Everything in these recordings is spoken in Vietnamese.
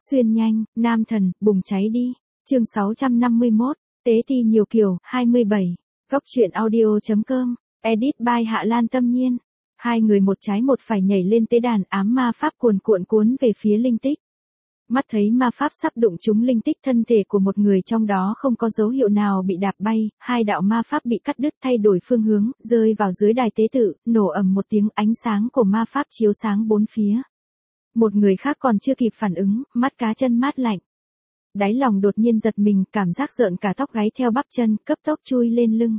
Xuyên nhanh, nam thần, bùng cháy đi. Chương 651, Tế Ti nhiều kiểu, 27. Góc truyện audio.com, edit by Hạ Lan Tâm Nhiên. Hai người một trái một phải nhảy lên tế đàn, ám ma pháp cuồn cuộn cuốn về phía linh tích. Mắt thấy ma pháp sắp đụng trúng linh tích, thân thể của một người trong đó không có dấu hiệu nào bị đạp bay, hai đạo ma pháp bị cắt đứt thay đổi phương hướng, rơi vào dưới đài tế tự, nổ ầm một tiếng, ánh sáng của ma pháp chiếu sáng bốn phía. Một người khác còn chưa kịp phản ứng, mắt cá chân mát lạnh. Đáy lòng đột nhiên giật mình, cảm giác rợn cả tóc gáy theo bắp chân, cấp tốc chui lên lưng.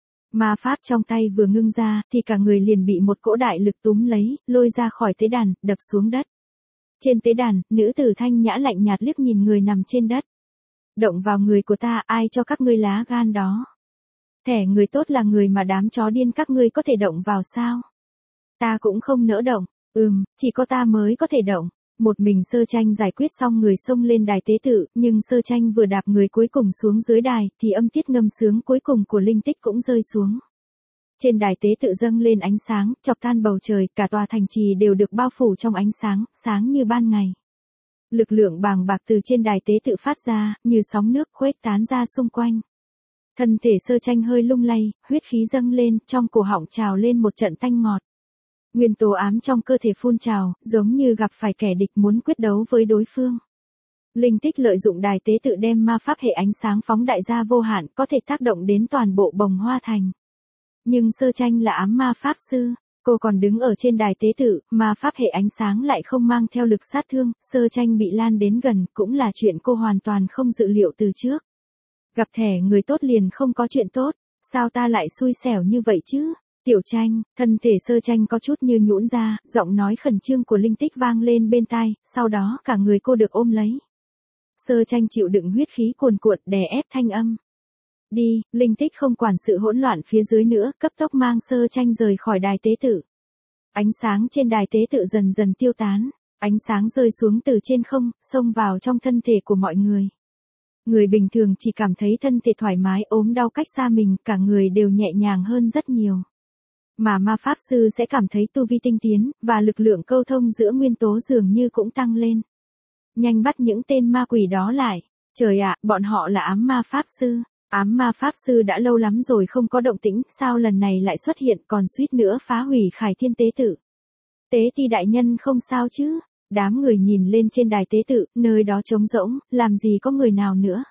Ma pháp trong tay vừa ngưng ra, thì cả người liền bị một cỗ đại lực túm lấy, lôi ra khỏi tế đàn, đập xuống đất. Trên tế đàn, nữ tử thanh nhã lạnh nhạt liếc nhìn người nằm trên đất. Động vào người của ta, ai cho các ngươi lá gan đó? Thẻ người tốt là người mà đám chó điên các ngươi có thể động vào sao? Ta cũng không nỡ động, chỉ có ta mới có thể động. Một mình Sơ Tranh giải quyết xong người xông lên đài tế tự, nhưng Sơ Tranh vừa đạp người cuối cùng xuống dưới đài, thì âm tiết ngâm sướng cuối cùng của linh tích cũng rơi xuống. Trên đài tế tự dâng lên ánh sáng, chọc tan bầu trời, cả tòa thành trì đều được bao phủ trong ánh sáng, sáng như ban ngày. Lực lượng bàng bạc từ trên đài tế tự phát ra, như sóng nước khuếch tán ra xung quanh. Thân thể Sơ Tranh hơi lung lay, huyết khí dâng lên, trong cổ họng trào lên một trận tanh ngọt. Nguyên tố ám trong cơ thể phun trào, giống như gặp phải kẻ địch muốn quyết đấu với đối phương. Linh tích lợi dụng đài tế tự đem ma pháp hệ ánh sáng phóng đại ra vô hạn, có thể tác động đến toàn bộ Bồng Hoa Thành. Nhưng Sơ Tranh là ám ma pháp sư, cô còn đứng ở trên đài tế tự, ma pháp hệ ánh sáng lại không mang theo lực sát thương, Sơ Tranh bị lan đến gần, cũng là chuyện cô hoàn toàn không dự liệu từ trước. Gặp thẻ người tốt liền không có chuyện tốt, sao ta lại xui xẻo như vậy chứ? Tiểu Tranh, thân thể Sơ Tranh có chút như nhũn ra, giọng nói khẩn trương của linh tích vang lên bên tai, sau đó cả người cô được ôm lấy. Sơ Tranh chịu đựng huyết khí cuồn cuộn đè ép thanh âm. Đi, linh tích không quản sự hỗn loạn phía dưới nữa, cấp tốc mang Sơ Tranh rời khỏi đài tế tự. Ánh sáng trên đài tế tự dần dần tiêu tán, ánh sáng rơi xuống từ trên không, xông vào trong thân thể của mọi người. Người bình thường chỉ cảm thấy thân thể thoải mái, ốm đau cách xa mình, cả người đều nhẹ nhàng hơn rất nhiều. Mà ma pháp sư sẽ cảm thấy tu vi tinh tiến, và lực lượng câu thông giữa nguyên tố dường như cũng tăng lên. Nhanh bắt những tên ma quỷ đó lại. Trời ạ, bọn họ là ám ma pháp sư. Ám ma pháp sư đã lâu lắm rồi không có động tĩnh, sao lần này lại xuất hiện, còn suýt nữa phá hủy Khải Thiên tế tự. Tế Ti đại nhân không sao chứ? Đám người nhìn lên trên đài tế tự, nơi đó trống rỗng, làm gì có người nào nữa.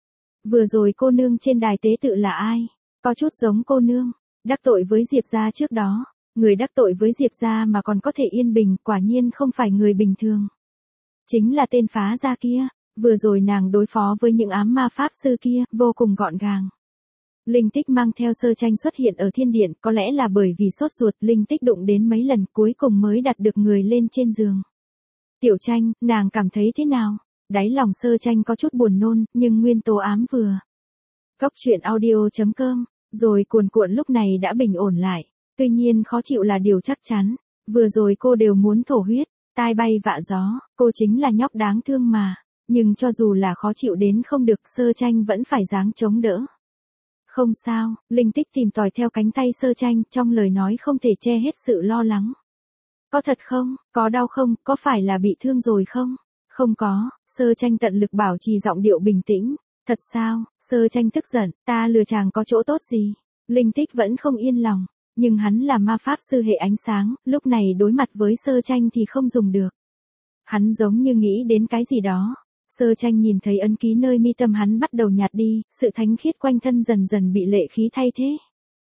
Vừa rồi cô nương trên đài tế tự là ai? Có chút giống cô nương. Đắc tội với Diệp gia trước đó, người đắc tội với Diệp gia mà còn có thể yên bình, quả nhiên không phải người bình thường. Chính là tên phá gia kia, vừa rồi nàng đối phó với những ám ma pháp sư kia, vô cùng gọn gàng. Linh tích mang theo Sơ Tranh xuất hiện ở thiên điện, có lẽ là bởi vì sốt ruột, linh tích đụng đến mấy lần cuối cùng mới đặt được người lên trên giường. Tiểu Tranh, nàng cảm thấy thế nào? Đáy lòng Sơ Tranh có chút buồn nôn, nhưng nguyên tố ám vừa. Góc truyện audio.com. Rồi cuồn cuộn lúc này đã bình ổn lại. Tuy nhiên khó chịu là điều chắc chắn. Vừa rồi cô đều muốn thổ huyết, tai bay vạ gió, cô chính là nhóc đáng thương mà. Nhưng cho dù là khó chịu đến không được, Sơ Tranh vẫn phải dáng chống đỡ. Không sao, linh tích tìm tòi theo cánh tay Sơ Tranh, trong lời nói không thể che hết sự lo lắng. Có thật không? Có đau không? Có phải là bị thương rồi không? Không có, Sơ Tranh tận lực bảo trì giọng điệu bình tĩnh. Thật sao? Sơ Tranh tức giận, ta lừa chàng có chỗ tốt gì? Linh tích vẫn không yên lòng, nhưng hắn là ma pháp sư hệ ánh sáng, lúc này đối mặt với Sơ Tranh thì không dùng được. Hắn giống như nghĩ đến cái gì đó. Sơ Tranh nhìn thấy ấn ký nơi mi tâm hắn bắt đầu nhạt đi, sự thánh khiết quanh thân dần dần bị lệ khí thay thế.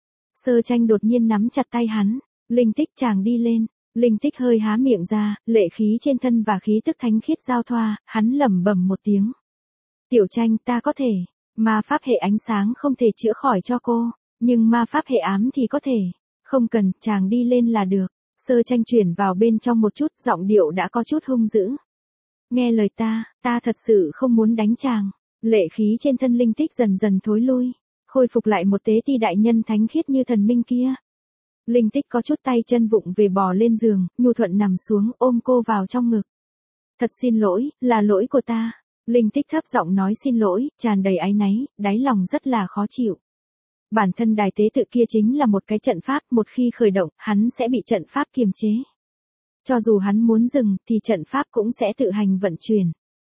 Sơ Tranh đột nhiên nắm chặt tay hắn, linh tích chàng đi lên. Linh tích hơi há miệng ra, lệ khí trên thân và khí tức thánh khiết giao thoa, hắn lẩm bẩm một tiếng. Tiểu Tranh, ta có thể, ma pháp hệ ánh sáng không thể chữa khỏi cho cô, nhưng ma pháp hệ ám thì có thể. Không cần, chàng đi lên là được. Sơ Tranh chuyển vào bên trong một chút, giọng điệu đã có chút hung dữ. Nghe lời ta thật sự không muốn đánh chàng. Lệ khí trên thân linh tích dần dần thối lui, khôi phục lại một Tế Ti đại nhân thánh khiết như thần minh kia. Linh tích có chút tay chân vụng về bò lên giường, nhu thuận nằm xuống ôm cô vào trong ngực. Thật xin lỗi, là lỗi của ta. Linh tích thấp giọng nói xin lỗi, tràn đầy áy náy, đáy lòng rất là khó chịu. Bản thân đài tế tự kia chính là một cái trận pháp, một khi khởi động, hắn sẽ bị trận pháp kiềm chế. Cho dù hắn muốn dừng, thì trận pháp cũng sẽ tự hành vận chuyển.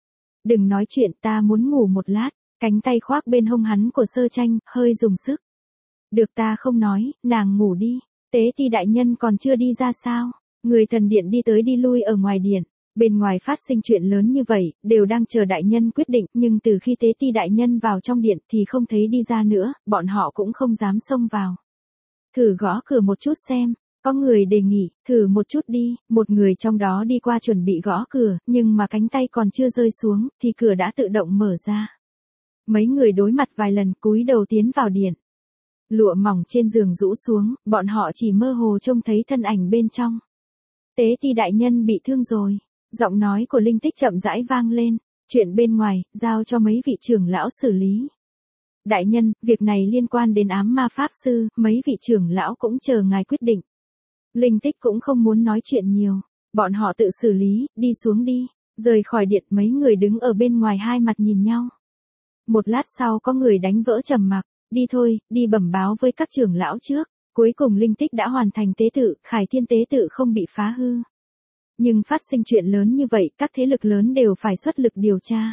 Đừng nói chuyện, ta muốn ngủ một lát. Cánh tay khoác bên hông hắn của Sơ Tranh, hơi dùng sức. Được, ta không nói, nàng ngủ đi. Tế Ti đại nhân còn chưa đi ra sao? Người thần điện đi tới đi lui ở ngoài điện. Bên ngoài phát sinh chuyện lớn như vậy, đều đang chờ đại nhân quyết định, nhưng từ khi Tế Ti đại nhân vào trong điện thì không thấy đi ra nữa, bọn họ cũng không dám xông vào. Thử gõ cửa một chút xem. Có người đề nghị, thử một chút đi, một người trong đó đi qua chuẩn bị gõ cửa, nhưng mà cánh tay còn chưa rơi xuống, thì cửa đã tự động mở ra. Mấy người đối mặt vài lần, cúi đầu tiến vào điện. Lụa mỏng trên giường rũ xuống, bọn họ chỉ mơ hồ trông thấy thân ảnh bên trong. Tế Ti đại nhân bị thương rồi. Giọng nói của Linh Tích chậm rãi vang lên. Chuyện bên ngoài, giao cho mấy vị trưởng lão xử lý. Đại nhân, việc này liên quan đến ám ma pháp sư, mấy vị trưởng lão cũng chờ ngài quyết định. Linh Tích cũng không muốn nói chuyện nhiều. Bọn họ tự xử lý, đi xuống đi. Rời khỏi điện, mấy người đứng ở bên ngoài hai mặt nhìn nhau. Một lát sau có người đánh vỡ trầm mặc. Đi thôi, đi bẩm báo với các trưởng lão trước. Cuối cùng Linh Tích đã hoàn thành tế tự, Khải Thiên tế tự không bị phá hư. Nhưng phát sinh chuyện lớn như vậy, các thế lực lớn đều phải xuất lực điều tra.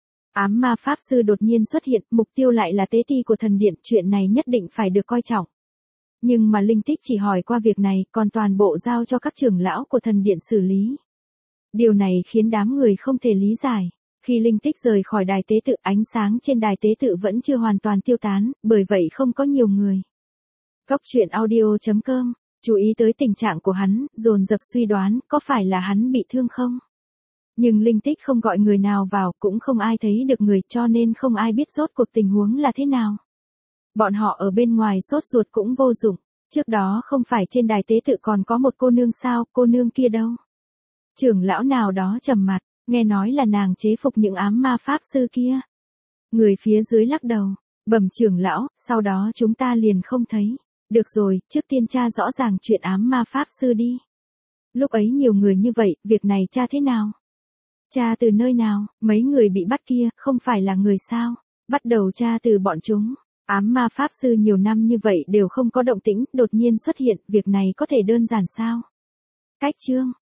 Ám ma pháp sư đột nhiên xuất hiện, mục tiêu lại là tế ti của thần điện, chuyện này nhất định phải được coi trọng. Nhưng mà Linh Tích chỉ hỏi qua việc này, còn toàn bộ giao cho các trưởng lão của thần điện xử lý. Điều này khiến đám người không thể lý giải. Khi Linh Tích rời khỏi đài tế tự, ánh sáng trên đài tế tự vẫn chưa hoàn toàn tiêu tán, bởi vậy không có nhiều người. Góc truyện audio.com, chú ý tới tình trạng của hắn, dồn dập suy đoán, có phải là hắn bị thương không? Nhưng Linh Tích không gọi người nào vào, cũng không ai thấy được người, cho nên không ai biết rốt cuộc tình huống là thế nào. Bọn họ ở bên ngoài sốt ruột cũng vô dụng. Trước đó không phải trên đài tế tự còn có một cô nương sao, cô nương kia đâu? Trưởng lão nào đó trầm mặt, nghe nói là nàng chế phục những ám ma pháp sư kia. Người phía dưới lắc đầu, bẩm trưởng lão, sau đó chúng ta liền không thấy. Được rồi, trước tiên tra rõ ràng chuyện ám ma pháp sư đi. Lúc ấy nhiều người như vậy, việc này tra thế nào? Tra từ nơi nào, mấy người bị bắt kia, không phải là người sao? Bắt đầu tra từ bọn chúng. Ám ma pháp sư nhiều năm như vậy đều không có động tĩnh, đột nhiên xuất hiện, việc này có thể đơn giản sao? Cách chương